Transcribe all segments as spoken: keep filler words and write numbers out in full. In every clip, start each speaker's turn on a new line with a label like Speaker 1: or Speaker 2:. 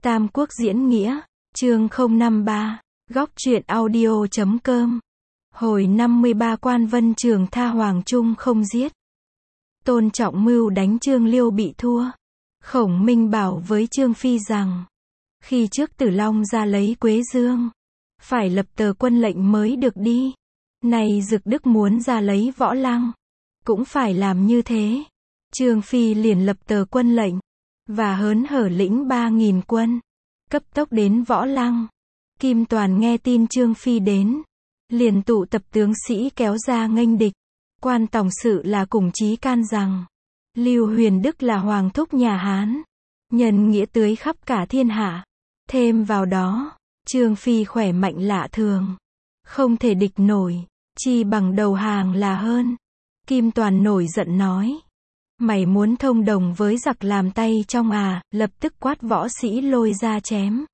Speaker 1: Tam Quốc diễn nghĩa, chương không năm ba, góc truyện audio chấm com. Hồi năm mươi ba Quan Vân Trường tha Hoàng Trung không giết. Tôn Trọng Mưu đánh Trương Liêu bị thua. Khổng Minh bảo với Trương Phi rằng, khi trước Tử Long ra lấy Quế Dương, phải lập tờ quân lệnh mới được đi. Này Dực Đức muốn ra lấy Võ Lăng, cũng phải làm như thế. Trương Phi liền lập tờ quân lệnh, và hớn hở lĩnh ba nghìn quân, cấp tốc đến Võ Lăng. Kim Toàn nghe tin Trương Phi đến, liền tụ tập tướng sĩ kéo ra nghênh địch. Quan tổng sự là cùng chí can rằng, Lưu Huyền Đức là hoàng thúc nhà Hán, nhân nghĩa tưới khắp cả thiên hạ. Thêm vào đó, Trương Phi khỏe mạnh lạ thường, không thể địch nổi, chi bằng đầu hàng là hơn. Kim Toàn nổi giận nói, mày muốn thông đồng với giặc làm tay trong à, lập tức quát võ sĩ lôi ra chém.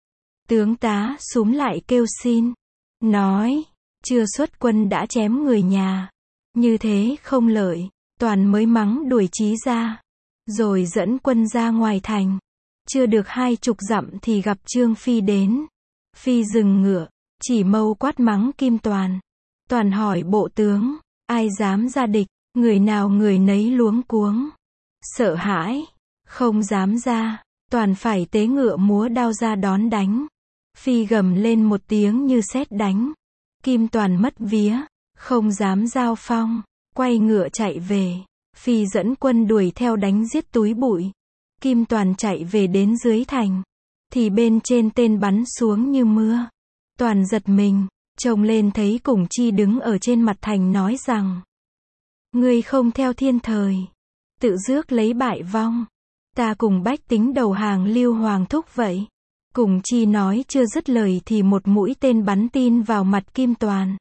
Speaker 1: Tướng tá súm lại kêu xin, nói, chưa xuất quân đã chém người nhà, như thế không lợi. Toàn mới mắng đuổi Chí ra, rồi dẫn quân ra ngoài thành. Chưa được hai chục dặm thì gặp Trương Phi đến. Phi dừng ngựa, chỉ mâu quát mắng Kim Toàn. Toàn hỏi bộ tướng, ai dám ra địch, người nào người nấy luống cuống, sợ hãi, không dám ra. Toàn phải tế ngựa múa đao ra đón đánh. Phi gầm lên một tiếng như sét đánh. Kim Toàn mất vía, không dám giao phong, quay ngựa chạy về. Phi dẫn quân đuổi theo đánh giết túi bụi. Kim Toàn chạy về đến dưới thành, thì bên trên tên bắn xuống như mưa. Toàn giật mình, trông lên thấy Cùng Chi đứng ở trên mặt thành nói rằng, ngươi không theo thiên thời, tự rước lấy bại vong. Ta cùng bách tính đầu hàng Lưu Hoàng thúc vậy. Cùng Chi nói chưa dứt lời thì một mũi tên bắn tin vào mặt Kim Toàn.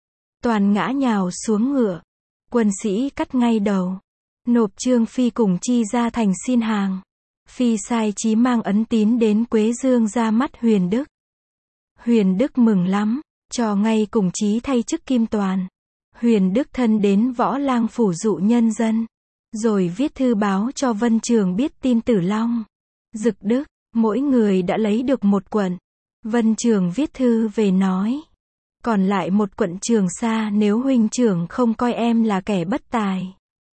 Speaker 1: Toàn ngã nhào xuống ngựa. Quân sĩ cắt ngay đầu, nộp Trương Phi Cùng Chi ra thành xin hàng. Phi sai Chí mang ấn tín đến Quế Dương ra mắt Huyền Đức. Huyền Đức mừng lắm, cho ngay Cùng Chí thay chức Kim Toàn. Huyền Đức thân đến Võ Lang phủ dụ nhân dân, rồi viết thư báo cho Vân Trường biết tin Tử Long, Dực Đức, mỗi người đã lấy được một quận. Vân Trường viết thư về nói, còn lại một quận Trường Sa, nếu huynh trưởng không coi em là kẻ bất tài,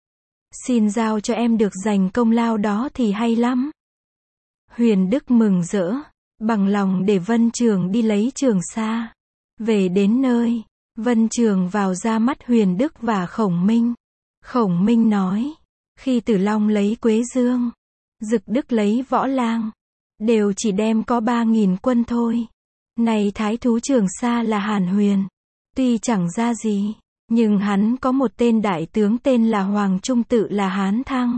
Speaker 1: xin giao cho em được giành công lao đó thì hay lắm. Huyền Đức mừng rỡ, bằng lòng để Vân Trường đi lấy Trường Sa. Về đến nơi, Vân Trường vào ra mắt Huyền Đức và Khổng Minh. Khổng Minh nói, khi Tử Long lấy Quế Dương, Dực Đức lấy Võ Lang, đều chỉ đem có ba nghìn quân thôi. Này thái thú Trường Sa là Hàn Huyền, tuy chẳng ra gì, nhưng hắn có một tên đại tướng tên là Hoàng Trung, tự là Hán Thăng,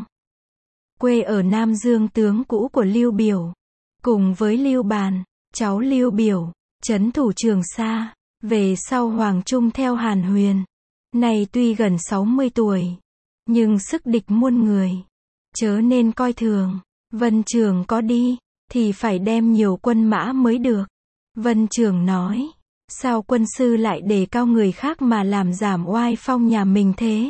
Speaker 1: quê ở Nam Dương, tướng cũ của Lưu Biểu, cùng với Lưu Bàn, cháu Lưu Biểu, trấn thủ Trường Sa. Về sau Hoàng Trung theo Hàn Huyền, này tuy gần sáu mươi tuổi, nhưng sức địch muôn người, chớ nên coi thường. Vân Trường có đi, thì phải đem nhiều quân mã mới được. Vân Trường nói, sao quân sư lại đề cao người khác mà làm giảm oai phong nhà mình thế?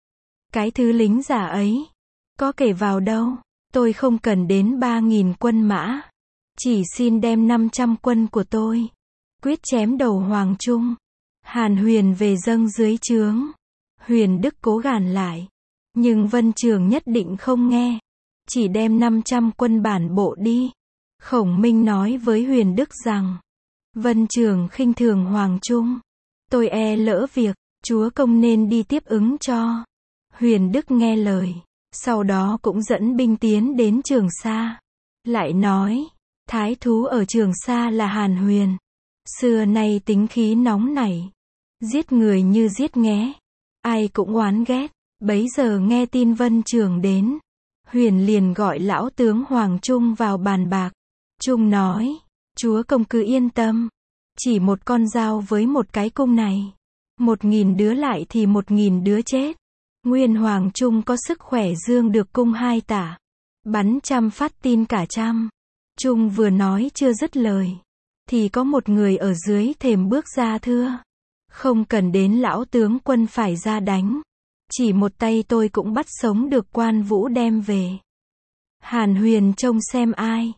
Speaker 1: Cái thứ lính giả ấy, có kể vào đâu, tôi không cần đến ba nghìn quân mã, chỉ xin đem năm trăm quân của tôi, quyết chém đầu Hoàng Trung. Hàn Huyền về dâng dưới trướng. Huyền Đức cố gàn lại, nhưng Vân Trường nhất định không nghe, chỉ đem năm trăm quân bản bộ đi. Khổng Minh nói với Huyền Đức rằng, Vân Trường khinh thường Hoàng Trung, tôi e lỡ việc, chúa công nên đi tiếp ứng cho. Huyền Đức nghe lời, sau đó cũng dẫn binh tiến đến Trường Sa. Lại nói, thái thú ở Trường Sa là Hàn Huyền, xưa nay tính khí nóng nảy, giết người như giết nghé, ai cũng oán ghét. Bấy giờ nghe tin Vân Trường đến, Huyền liền gọi lão tướng Hoàng Trung vào bàn bạc. Trung nói, chúa công cứ yên tâm, chỉ một con dao với một cái cung này, một nghìn đứa lại thì một nghìn đứa chết. Nguyên Hoàng Trung có sức khỏe dương được cung hai tả, bắn trăm phát tin cả trăm. Trung vừa nói chưa dứt lời, thì có một người ở dưới thềm bước ra thưa, không cần đến lão tướng quân phải ra đánh, chỉ một tay tôi cũng bắt sống được Quan Vũ đem về. Hàn Huyền trông xem ai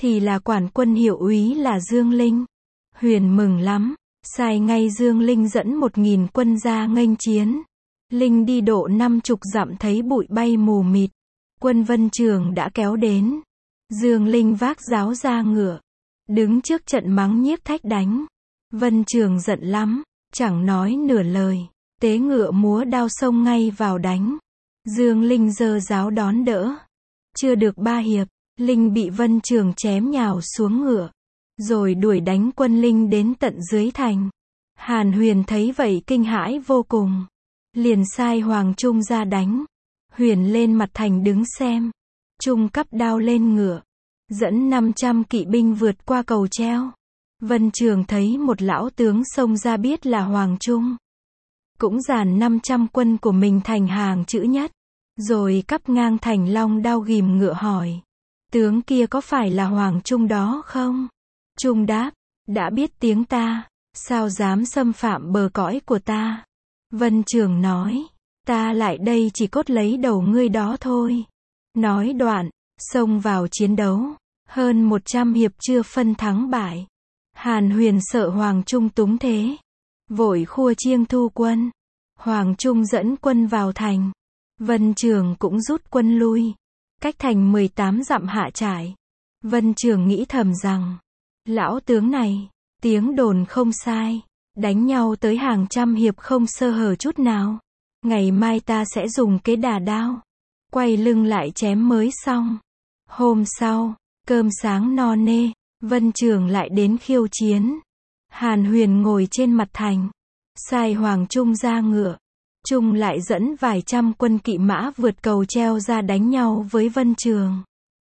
Speaker 1: thì là quản quân hiệu úy là Dương Linh. Huyền mừng lắm, sai ngay Dương Linh dẫn một nghìn quân ra nghênh chiến. Linh đi độ năm chục dặm thấy bụi bay mù mịt. Quân Vân Trường đã kéo đến. Dương Linh vác giáo ra ngựa, đứng trước trận mắng nhiếc thách đánh. Vân Trường giận lắm, chẳng nói nửa lời, tế ngựa múa đao xông ngay vào đánh. Dương Linh giơ giáo đón đỡ. Chưa được ba hiệp, Linh bị Vân Trường chém nhào xuống ngựa, rồi đuổi đánh quân Linh đến tận dưới thành. Hàn Huyền thấy vậy kinh hãi vô cùng, liền sai Hoàng Trung ra đánh. Huyền lên mặt thành đứng xem, Trung cắp đao lên ngựa, dẫn năm trăm kỵ binh vượt qua cầu treo. Vân Trường thấy một lão tướng xông ra biết là Hoàng Trung, cũng dàn năm trăm quân của mình thành hàng chữ nhất, rồi cắp ngang thành long đao ghìm ngựa hỏi: tướng kia có phải là Hoàng Trung đó không? Trung đáp: đã biết tiếng ta, sao dám xâm phạm bờ cõi của ta? Vân Trường nói: ta lại đây chỉ cốt lấy đầu ngươi đó thôi. Nói đoạn, xông vào chiến đấu, hơn một trăm hiệp chưa phân thắng bại. Hàn Huyền sợ Hoàng Trung túng thế, vội khua chiêng thu quân. Hoàng Trung dẫn quân vào thành, Vân Trường cũng rút quân lui, cách thành mười tám dặm hạ trại. Vân Trường nghĩ thầm rằng, lão tướng này, tiếng đồn không sai, đánh nhau tới hàng trăm hiệp không sơ hở chút nào. Ngày mai ta sẽ dùng kế đà đao, quay lưng lại chém mới xong. Hôm sau, cơm sáng no nê, Vân Trường lại đến khiêu chiến. Hàn Huyền ngồi trên mặt thành, sai Hoàng Trung ra ngựa. Trung lại dẫn vài trăm quân kỵ mã vượt cầu treo ra đánh nhau với Vân Trường.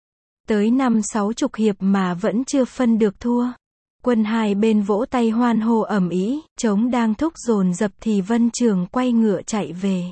Speaker 1: Tới năm sáu chục hiệp mà vẫn chưa phân được thua. Quân hai bên vỗ tay hoan hô ầm ĩ, trống đang thúc dồn dập thì Vân Trường quay ngựa chạy về.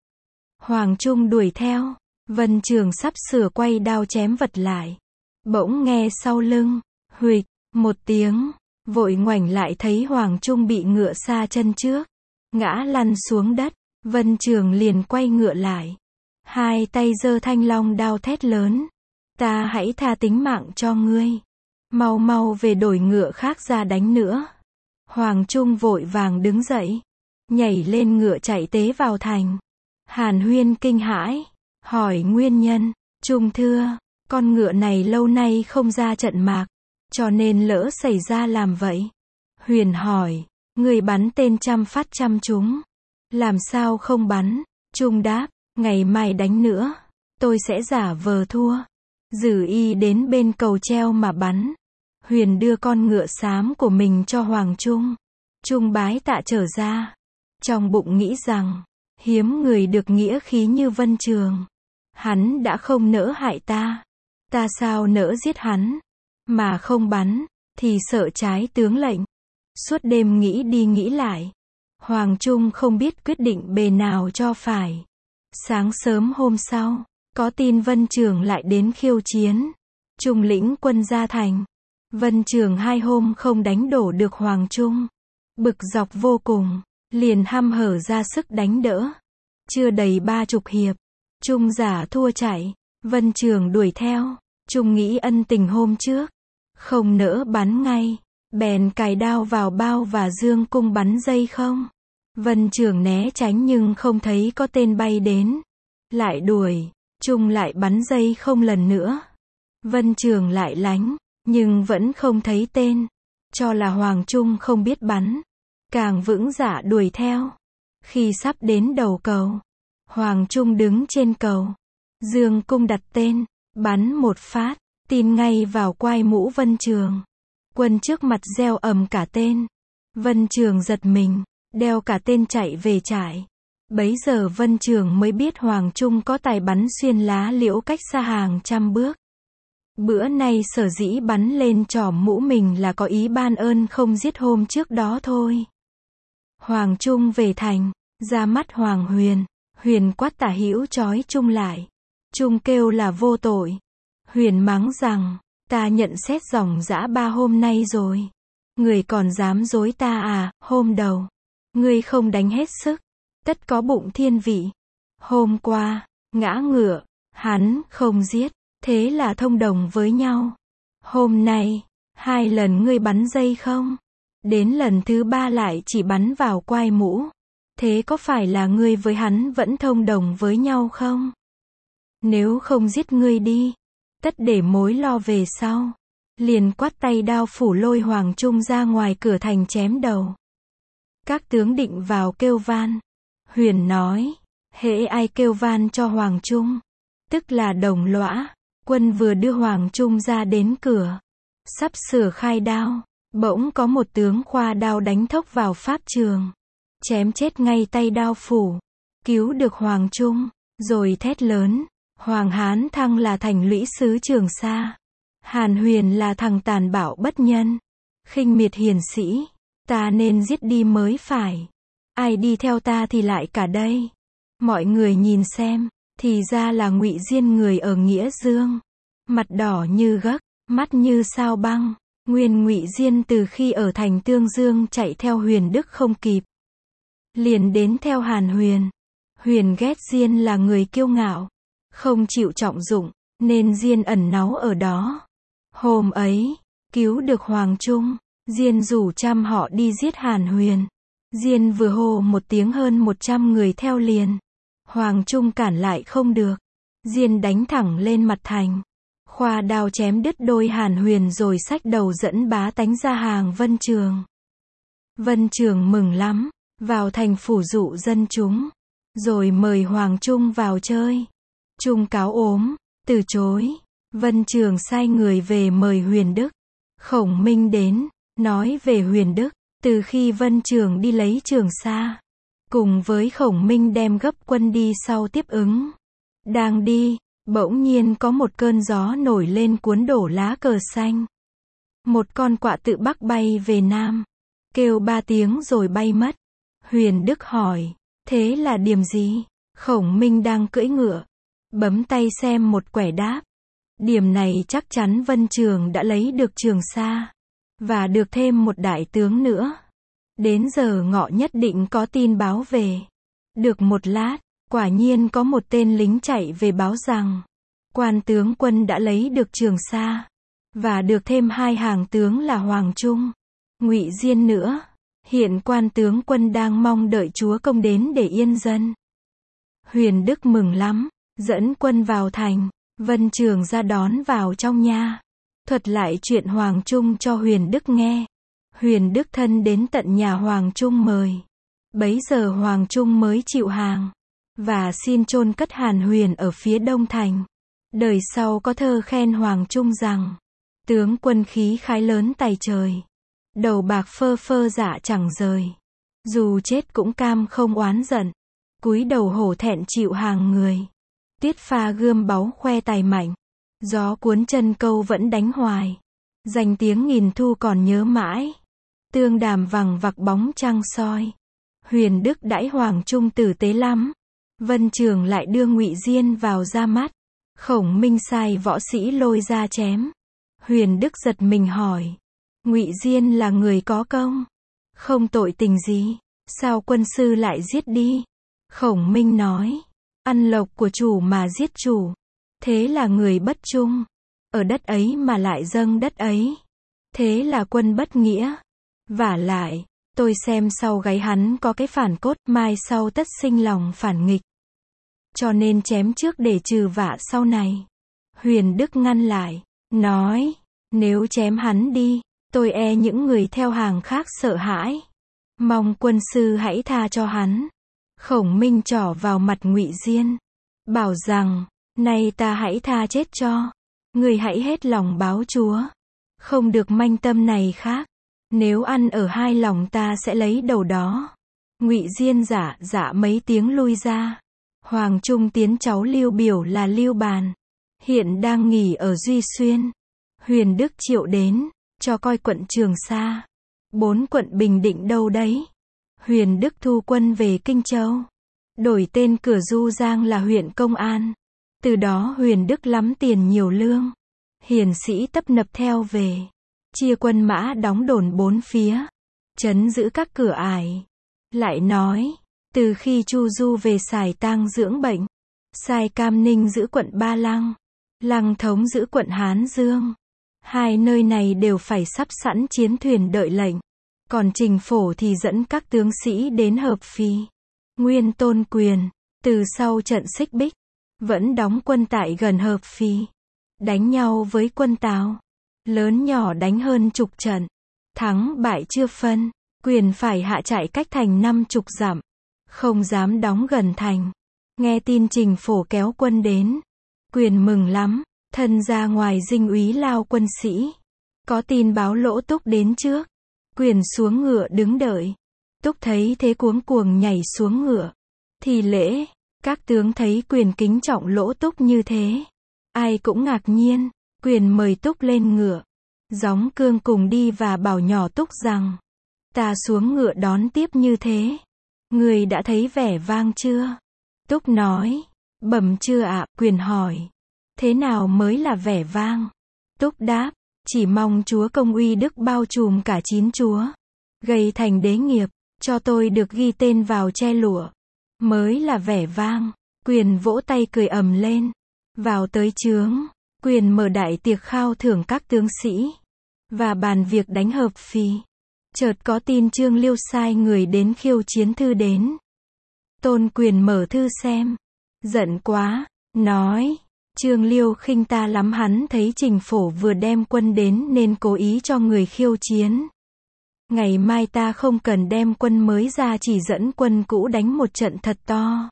Speaker 1: Hoàng Trung đuổi theo, Vân Trường sắp sửa quay đao chém vật lại. Bỗng nghe sau lưng, huỵch, một tiếng, vội ngoảnh lại thấy Hoàng Trung bị ngựa sa chân trước, ngã lăn xuống đất. Vân Trường liền quay ngựa lại, hai tay giơ thanh long đao thét lớn: ta hãy tha tính mạng cho ngươi, mau mau về đổi ngựa khác ra đánh nữa. Hoàng Trung vội vàng đứng dậy, nhảy lên ngựa chạy tế vào thành. Hàn Huyên kinh hãi, hỏi nguyên nhân. Trung thưa, con ngựa này lâu nay không ra trận mạc, cho nên lỡ xảy ra làm vậy. Huyền hỏi, người bắn tên trăm phát trăm trúng, làm sao không bắn? Trung đáp, ngày mai đánh nữa, tôi sẽ giả vờ thua, giữ y đến bên cầu treo mà bắn. Huyền đưa con ngựa xám của mình cho Hoàng Trung. Trung bái tạ trở ra, trong bụng nghĩ rằng, hiếm người được nghĩa khí như Vân Trường. Hắn đã không nỡ hại ta, ta sao nỡ giết hắn, mà không bắn, thì sợ trái tướng lệnh. Suốt đêm nghĩ đi nghĩ lại, Hoàng Trung không biết quyết định bề nào cho phải. Sáng sớm hôm sau, có tin Vân Trường lại đến khiêu chiến. Trung lĩnh quân ra thành. Vân Trường hai hôm không đánh đổ được Hoàng Trung, bực dọc vô cùng, liền hăm hở ra sức đánh đỡ. Chưa đầy ba chục hiệp, Trung giả thua chạy. Vân Trường đuổi theo. Trung nghĩ ân tình hôm trước, không nỡ bắn ngay, bèn cài đao vào bao và dương cung bắn dây không. Vân Trường né tránh nhưng không thấy có tên bay đến. Lại đuổi, Trung lại bắn dây không lần nữa. Vân Trường lại lánh, nhưng vẫn không thấy tên, cho là Hoàng Trung không biết bắn, càng vững dạ đuổi theo. Khi sắp đến đầu cầu, Hoàng Trung đứng trên cầu, dương cung đặt tên, bắn một phát, tin ngay vào quai mũ Vân Trường. Quân trước mặt reo ầm cả tên. Vân Trường giật mình, đeo cả tên chạy về trại. Bấy giờ Vân Trường mới biết Hoàng Trung có tài bắn xuyên lá liễu cách xa hàng trăm bước. Bữa nay sở dĩ bắn lên chỏm mũ mình là có ý ban ơn không giết hôm trước đó thôi. Hoàng Trung về thành, ra mắt Hoàng Huyền. Huyền quát Tả Hữu trói Trung lại. Trung kêu là vô tội. Huyền mắng rằng, ta nhận xét dòng dã ba hôm nay rồi, người còn dám dối ta à? Hôm đầu, ngươi không đánh hết sức, tất có bụng thiên vị. Hôm qua, ngã ngựa, hắn không giết, thế là thông đồng với nhau. Hôm nay, hai lần ngươi bắn dây không? Đến lần thứ ba lại chỉ bắn vào quai mũ. Thế có phải là ngươi với hắn vẫn thông đồng với nhau không? Nếu không giết ngươi đi, tất để mối lo về sau. Liền quát tay đao phủ lôi Hoàng Trung ra ngoài cửa thành chém đầu. Các tướng định vào kêu van. Huyền nói, hễ ai kêu van cho Hoàng Trung, tức là đồng lõa. Quân vừa đưa Hoàng Trung ra đến cửa, sắp sửa khai đao, bỗng có một tướng khoa đao đánh thốc vào pháp trường, chém chết ngay tay đao phủ, cứu được Hoàng Trung, rồi thét lớn, Hoàng Hán Thăng là thành lũy sứ Trường Sa, Hàn Huyền là thằng tàn bạo bất nhân, khinh miệt hiền sĩ, ta nên giết đi mới phải. Ai đi theo ta thì lại cả đây. Mọi người nhìn xem, thì ra là Ngụy Diên người ở Nghĩa Dương, mặt đỏ như gấc, mắt như sao băng. Nguyên Ngụy Diên từ khi ở thành Tương Dương chạy theo Huyền Đức không kịp, liền đến theo Hàn Huyền. Huyền ghét Diên là người kiêu ngạo, không chịu trọng dụng, nên Diên ẩn náu ở đó. Hôm ấy, cứu được Hoàng Trung, Diên rủ trăm họ đi giết Hàn Huyền. Diên vừa hô một tiếng hơn một trăm người theo liền. Hoàng Trung cản lại không được. Diên đánh thẳng lên mặt thành. Khoa đao chém đứt đôi Hàn Huyền rồi xách đầu dẫn bá tánh ra hàng Vân Trường. Vân Trường mừng lắm, vào thành phủ dụ dân chúng, rồi mời Hoàng Trung vào chơi. Trung cáo ốm, từ chối. Vân Trường sai người về mời Huyền Đức. Khổng Minh đến, nói về Huyền Đức, từ khi Vân Trường đi lấy Trường Sa, cùng với Khổng Minh đem gấp quân đi sau tiếp ứng. Đang đi, bỗng nhiên có một cơn gió nổi lên cuốn đổ lá cờ xanh. Một con quạ tự Bắc bay về Nam, kêu ba tiếng rồi bay mất. Huyền Đức hỏi, thế là điềm gì? Khổng Minh đang cưỡi ngựa, bấm tay xem một quẻ đáp. Điểm này chắc chắn Vân Trường đã lấy được Trường Sa, và được thêm một đại tướng nữa. Đến giờ ngọ nhất định có tin báo về. Được một lát, quả nhiên có một tên lính chạy về báo rằng, quan tướng quân đã lấy được Trường Sa, và được thêm hai hàng tướng là Hoàng Trung, Ngụy Diên nữa. Hiện quan tướng quân đang mong đợi chúa công đến để yên dân. Huyền Đức mừng lắm, dẫn quân vào thành. Vân Trường ra đón vào trong nhà, thuật lại chuyện Hoàng Trung cho Huyền Đức nghe. Huyền Đức thân đến tận nhà Hoàng Trung mời. Bấy giờ Hoàng Trung mới chịu hàng, và xin chôn cất Hàn Huyền ở phía đông thành. Đời sau có thơ khen Hoàng Trung rằng, tướng quân khí khái lớn tài trời, đầu bạc phơ phơ dạ chẳng rời, dù chết cũng cam không oán giận, cúi đầu hổ thẹn chịu hàng người. Tiết pha gươm báu khoe tài mạnh, gió cuốn chân câu vẫn đánh hoài, danh tiếng nghìn thu còn nhớ mãi, tương đàm vằng vặc bóng trăng soi. Huyền Đức đãi Hoàng Trung tử tế lắm. Vân Trường lại đưa Ngụy Diên vào ra mắt. Khổng Minh sai võ sĩ lôi ra chém. Huyền Đức giật mình hỏi, Ngụy Diên là người có công, không tội tình gì, sao quân sư lại giết đi? Khổng Minh nói, ăn lộc của chủ mà giết chủ, thế là người bất trung, ở đất ấy mà lại dâng đất ấy, thế là quân bất nghĩa. Vả lại, tôi xem sau gáy hắn có cái phản cốt, mai sau tất sinh lòng phản nghịch, cho nên chém trước để trừ vạ sau này. Huyền Đức ngăn lại, nói, nếu chém hắn đi, tôi e những người theo hàng khác sợ hãi, mong quân sư hãy tha cho hắn. Khổng Minh trỏ vào mặt Ngụy Diên, bảo rằng, nay ta hãy tha chết cho, người hãy hết lòng báo chúa, không được manh tâm này khác, nếu ăn ở hai lòng ta sẽ lấy đầu đó. Ngụy Diên giả dạ mấy tiếng lui ra. Hoàng Trung tiến cháu Lưu Biểu là Lưu Bàn, hiện đang nghỉ ở Duy Xuyên. Huyền Đức triệu đến, cho coi quận Trường Sa, bốn quận Bình Định đâu đấy. Huyền Đức thu quân về Kinh Châu, đổi tên Cửa Du Giang là huyện Công An. Từ đó Huyền Đức lắm tiền nhiều lương, hiền sĩ tấp nập theo về, chia quân mã đóng đồn bốn phía, trấn giữ các cửa ải. Lại nói, từ khi Chu Du về Sài Tang dưỡng bệnh, sai Cam Ninh giữ quận Ba Lăng, Lăng Thống giữ quận Hán Dương, Hai nơi này đều phải sắp sẵn chiến thuyền đợi lệnh. Còn Trình Phổ thì dẫn các tướng sĩ đến Hợp Phì. Nguyên Tôn Quyền, từ sau trận Xích Bích, vẫn đóng quân tại gần Hợp Phì. Đánh nhau với quân Tào. Lớn nhỏ đánh hơn chục trận. Thắng bại chưa phân. Quyền phải hạ trại cách thành năm chục dặm. Không dám đóng gần thành. Nghe tin Trình Phổ kéo quân đến. Quyền mừng lắm. Thân ra ngoài dinh úy lao quân sĩ. Có tin báo Lỗ Túc đến trước. Quyền xuống ngựa đứng đợi. Túc thấy thế cuống cuồng nhảy xuống ngựa. Thì lễ. Các tướng thấy Quyền kính trọng Lỗ Túc như thế. Ai cũng ngạc nhiên. Quyền mời Túc lên ngựa. Gióng cương cùng đi và bảo nhỏ Túc rằng. Ta xuống ngựa đón tiếp như thế. Người đã thấy vẻ vang chưa? Túc nói. Bẩm chưa ạ. Quyền hỏi. Thế nào mới là vẻ vang? Túc đáp. Chỉ mong chúa công uy đức bao trùm cả chín chúa. Gây thành đế nghiệp. Cho tôi được ghi tên vào che lụa. Mới là vẻ vang. Quyền vỗ tay cười ầm lên. Vào tới trướng. Quyền mở đại tiệc khao thưởng các tướng sĩ. Và bàn việc đánh Hợp Phì. Chợt có tin Trương Liêu sai người đến khiêu chiến thư đến. Tôn Quyền mở thư xem. Giận quá. Nói. Trương Liêu khinh ta lắm, hắn thấy Trình Phổ vừa đem quân đến nên cố ý cho người khiêu chiến. Ngày mai ta không cần đem quân mới ra, chỉ dẫn quân cũ đánh một trận thật to.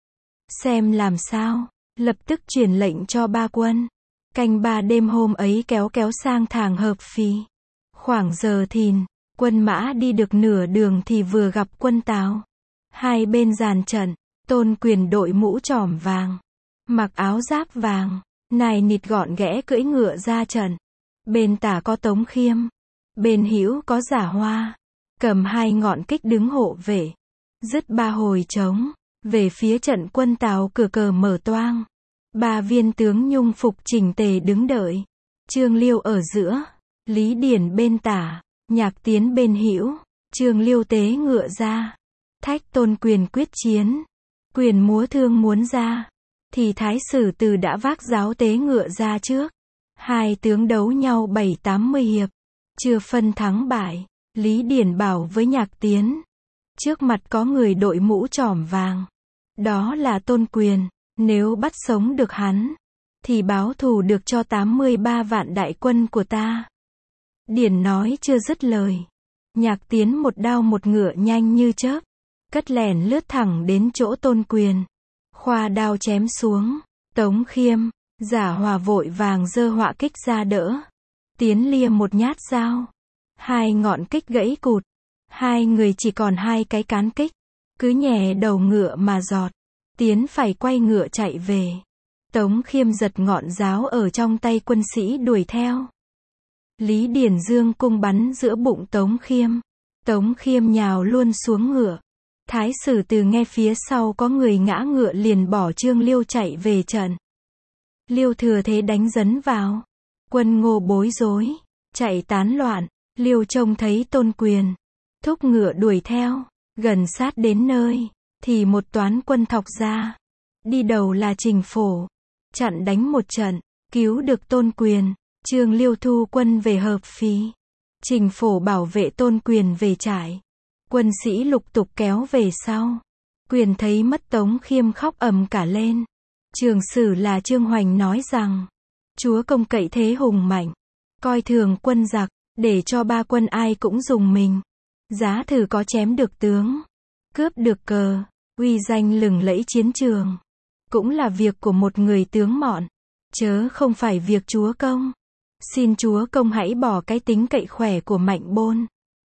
Speaker 1: Xem làm sao. Lập tức truyền lệnh cho ba quân. Canh ba đêm hôm ấy kéo kéo sang thàng Hợp Phì. Khoảng giờ thìn, quân mã đi được nửa đường thì vừa gặp quân Tào. Hai bên dàn trận, Tôn Quyền đội mũ trỏm vàng. Mặc áo giáp vàng, nài nịt gọn ghẽ cưỡi ngựa ra trận. Bên tả có Tống Khiêm, bên hữu có Giả Hoa, cầm hai ngọn kích đứng hộ vệ. Dứt ba hồi trống, về phía trận quân Tào cửa cờ mở toang. Ba viên tướng nhung phục chỉnh tề đứng đợi. Trương Liêu ở giữa, Lý Điển bên tả, Nhạc Tiến bên hữu. Trương Liêu tế ngựa ra, thách Tôn Quyền quyết chiến. Quyền múa thương muốn ra, thì Thái Sử Từ đã vác giáo tế ngựa ra trước. Hai tướng đấu nhau bảy tám mươi hiệp, chưa phân thắng bại. Lý Điển bảo với Nhạc Tiến, trước mặt có người đội mũ trỏm vàng, đó là Tôn Quyền. Nếu bắt sống được hắn, thì báo thù được cho tám mươi ba vạn đại quân của ta. Điển nói chưa dứt lời. Nhạc Tiến một đao một ngựa nhanh như chớp, cất lẻn lướt thẳng đến chỗ Tôn Quyền. Khoa đao chém xuống. Tống Khiêm, Giả Hòa vội vàng giơ họa kích ra đỡ. Tiến lia một nhát dao. Hai ngọn kích gãy cụt. Hai người chỉ còn hai cái cán kích. Cứ nhè đầu ngựa mà giọt. Tiến phải quay ngựa chạy về. Tống Khiêm giật ngọn giáo ở trong tay quân sĩ đuổi theo. Lý Điển dương cung bắn giữa bụng Tống Khiêm. Tống Khiêm nhào luôn xuống ngựa. Thái Sử Từ nghe phía sau có người ngã ngựa liền bỏ Trương Liêu chạy về trận. Liêu thừa thế đánh dấn vào. Quân Ngô bối rối, chạy tán loạn. Liêu trông thấy Tôn Quyền, thúc ngựa đuổi theo. Gần sát đến nơi, thì một toán quân thọc ra. Đi đầu là Trình Phổ. Chặn đánh một trận, cứu được Tôn Quyền. Trương Liêu thu quân về Hợp Phì. Trình Phổ bảo vệ Tôn Quyền về trại. Quân sĩ lục tục kéo về sau. Quyền thấy mất Tống Khiêm khóc ầm cả lên. Trường sử là Trương Hoành nói rằng, chúa công cậy thế hùng mạnh, coi thường quân giặc, để cho ba quân ai cũng dùng mình. Giá thử có chém được tướng, cướp được cờ, uy danh lừng lẫy chiến trường, cũng là việc của một người tướng mọn, chớ không phải việc chúa công. Xin chúa công hãy bỏ cái tính cậy khỏe của Mạnh Bôn.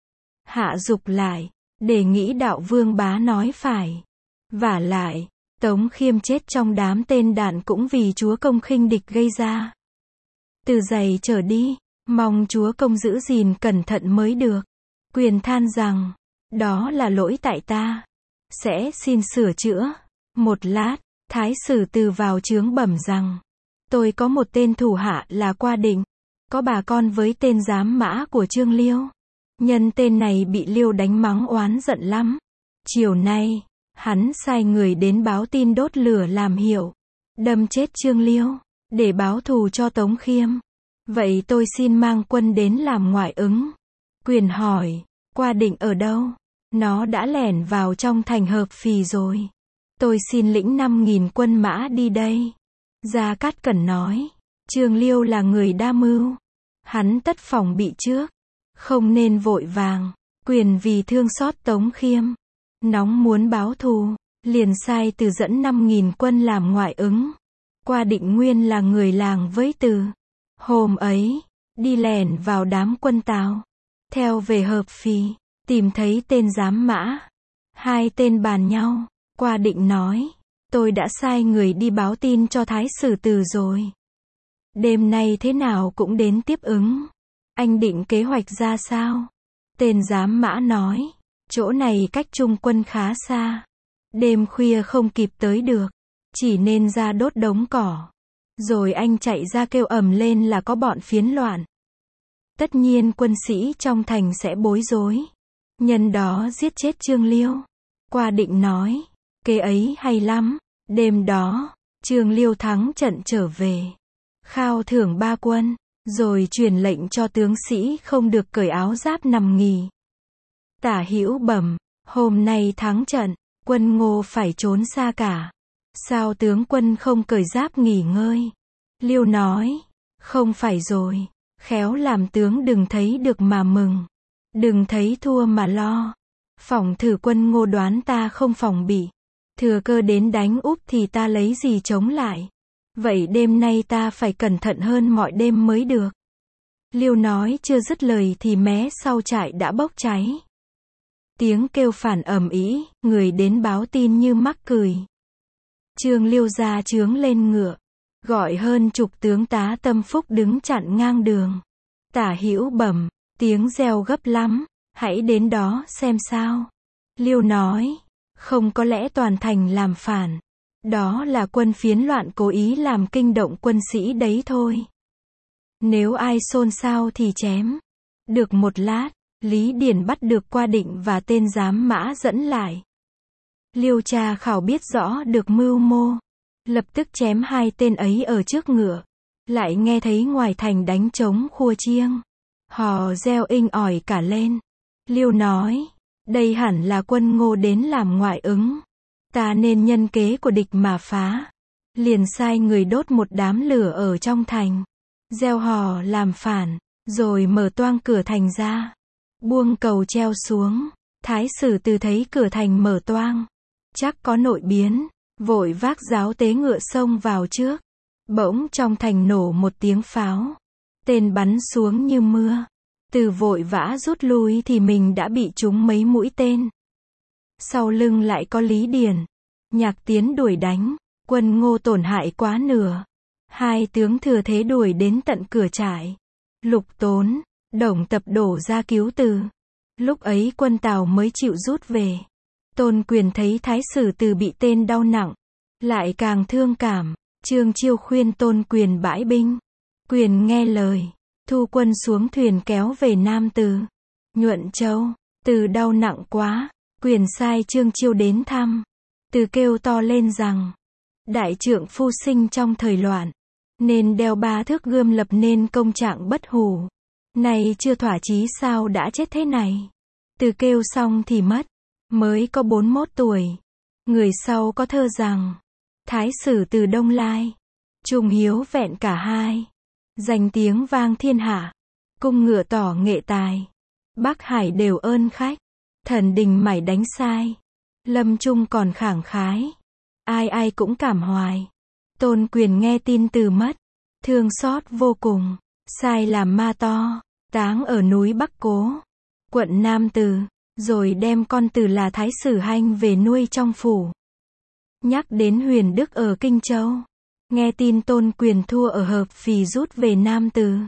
Speaker 1: Hạ dục lại, để nghĩ đạo Vương Bá nói phải. Vả lại, Tống Khiêm chết trong đám tên đạn cũng vì chúa công khinh địch gây ra. Từ giày trở đi, mong chúa công giữ gìn cẩn thận mới được. Quyền than rằng, đó là lỗi tại ta, sẽ xin sửa chữa. Một lát, Thái Sử Từ vào trướng bẩm rằng, tôi có một tên thủ hạ là Qua Định, có bà con với tên giám mã của Trương Liêu. Nhân tên này bị Liêu đánh mắng oán giận lắm. Chiều nay, hắn sai người đến báo tin đốt lửa làm hiệu, đâm chết Trương Liêu, để báo thù cho Tống Khiêm. Vậy tôi xin mang quân đến làm ngoại ứng. Quyền hỏi, Qua Định ở đâu? Nó đã lẻn vào trong thành Hợp Phì rồi. Tôi xin lĩnh năm nghìn quân mã đi đây. Gia Cát Cẩn nói, Trương Liêu là người đa mưu. Hắn tất phòng bị trước. Không nên vội vàng. Quyền vì thương xót Tống Khiêm. Nóng muốn báo thù. Liền sai Từ dẫn năm nghìn quân làm ngoại ứng. Qua Định nguyên là người làng với Từ. Hôm ấy, đi lẻn vào đám quân Tào. Theo về Hợp Phì, tìm thấy tên giám mã. Hai tên bàn nhau. Qua Định nói, tôi đã sai người đi báo tin cho Thái sử Từ rồi. Đêm nay thế nào cũng đến tiếp ứng. Anh định kế hoạch ra sao? Tên giám mã nói, chỗ này cách trung quân khá xa. Đêm khuya không kịp tới được. Chỉ nên ra đốt đống cỏ. Rồi anh chạy ra kêu ầm lên là có bọn phiến loạn. Tất nhiên quân sĩ trong thành sẽ bối rối. Nhân đó giết chết Trương Liêu. Qua Định nói, kế ấy hay lắm. Đêm đó, Trương Liêu thắng trận trở về. Khao thưởng ba quân. Rồi truyền lệnh cho tướng sĩ không được cởi áo giáp nằm nghỉ. Tả Hữu bẩm, hôm nay thắng trận, quân Ngô phải trốn xa cả. Sao tướng quân không cởi giáp nghỉ ngơi? Liêu nói, không phải rồi, khéo làm tướng đừng thấy được mà mừng. Đừng thấy thua mà lo. Phỏng thử quân Ngô đoán ta không phòng bị. Thừa cơ đến đánh úp thì ta lấy gì chống lại. Vậy đêm nay ta phải cẩn thận hơn mọi đêm mới được. Liêu nói chưa dứt lời thì mé sau trại đã bốc cháy. Tiếng kêu phản ầm ĩ, người đến báo tin như mắc cười. Trương Liêu ra trướng lên ngựa, gọi hơn chục tướng tá tâm phúc đứng chặn ngang đường. Tả Hữu bẩm, tiếng reo gấp lắm, hãy đến đó xem sao. Liêu nói, không có lẽ toàn thành làm phản. Đó là quân phiến loạn cố ý làm kinh động quân sĩ đấy thôi. Nếu ai xôn xao thì chém. Được một lát, Lý Điển bắt được Qua Định và tên giám mã dẫn lại. Liêu tra khảo biết rõ được mưu mô. Lập tức chém hai tên ấy ở trước ngựa. Lại nghe thấy ngoài thành đánh trống khua chiêng. Hò reo inh ỏi cả lên. Liêu nói, đây hẳn là quân Ngô đến làm ngoại ứng. Ta nên nhân kế của địch mà phá. Liền sai người đốt một đám lửa ở trong thành. Gieo hò làm phản. Rồi mở toang cửa thành ra. Buông cầu treo xuống. Thái sử Từ thấy cửa thành mở toang. Chắc có nội biến. Vội vác giáo tế ngựa xông vào trước. Bỗng trong thành nổ một tiếng pháo. Tên bắn xuống như mưa. Từ vội vã rút lui thì mình đã bị trúng mấy mũi tên. Sau lưng lại có Lý Điển. Nhạc Tiến đuổi đánh. Quân Ngô tổn hại quá nửa. Hai tướng thừa thế đuổi đến tận cửa trại. Lục Tốn, Đồng Tập đổ ra cứu Từ. Lúc ấy quân Tào mới chịu rút về. Tôn Quyền thấy Thái sử Từ bị tên đau nặng. Lại càng thương cảm. Trương Chiêu khuyên Tôn Quyền bãi binh. Quyền nghe lời. Thu quân xuống thuyền kéo về Nam Từ. Nhuận Châu. Từ đau nặng quá. Quyền sai Trương Chiêu đến thăm. Từ kêu to lên rằng, đại trượng phu sinh trong thời loạn, nên đeo ba thước gươm lập nên công trạng bất hủ. Này chưa thỏa chí sao đã chết thế này. Từ kêu xong thì mất, mới có bốn mốt tuổi. Người sau có thơ rằng, Thái sử Từ Đông Lai, trung hiếu vẹn cả hai, danh tiếng vang thiên hạ, cung ngựa tỏ nghệ tài, Bắc Hải đều ơn khách, thần đình mải đánh sai. Lâm Trung còn khẳng khái. Ai ai cũng cảm hoài. Tôn Quyền nghe tin Từ mất. Thương xót vô cùng. Sai làm ma to. Táng ở núi Bắc Cố. Quận Nam Từ. Rồi đem con Từ là Thái sử Hanh về nuôi trong phủ. Nhắc đến Huyền Đức ở Kinh Châu. Nghe tin Tôn Quyền thua ở Hợp Phì rút về Nam Từ.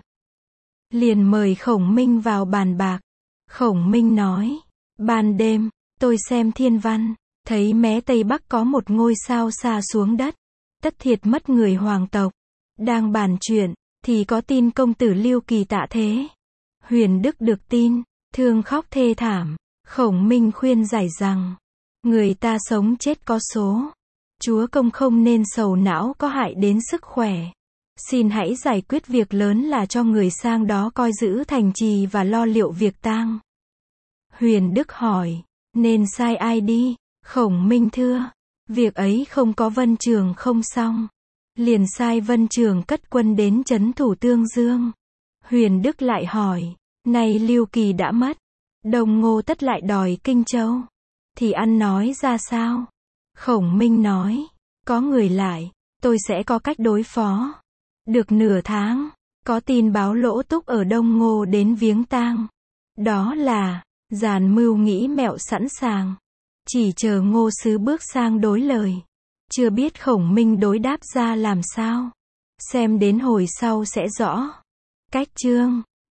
Speaker 1: Liền mời Khổng Minh vào bàn bạc. Khổng Minh nói. Ban đêm. Tôi xem thiên văn, thấy mé Tây Bắc có một ngôi sao xa xuống đất. Tất thiệt mất người hoàng tộc. Đang bàn chuyện, thì có tin công tử Lưu Kỳ tạ thế. Huyền Đức được tin, thương khóc thê thảm. Khổng Minh khuyên giải rằng, người ta sống chết có số. Chúa công không nên sầu não có hại đến sức khỏe. Xin hãy giải quyết việc lớn là cho người sang đó coi giữ thành trì và lo liệu việc tang. Huyền Đức hỏi, nên sai ai đi? Khổng Minh thưa, việc ấy không có Vân Trường không xong. Liền sai Vân Trường cất quân đến trấn thủ Tương Dương. Huyền Đức lại hỏi, này Lưu Kỳ đã mất, Đông Ngô tất lại đòi Kinh Châu, thì ăn nói ra sao? Khổng Minh nói, có người lại, tôi sẽ có cách đối phó. Được nửa tháng, có tin báo Lỗ Túc ở Đông Ngô đến viếng tang. Đó là, Giàn Mưu nghĩ mẹo sẵn sàng, chỉ chờ Ngô Sứ bước sang đối lời. Chưa biết Khổng Minh đối đáp ra làm sao. Xem đến hồi sau sẽ rõ. Cách chương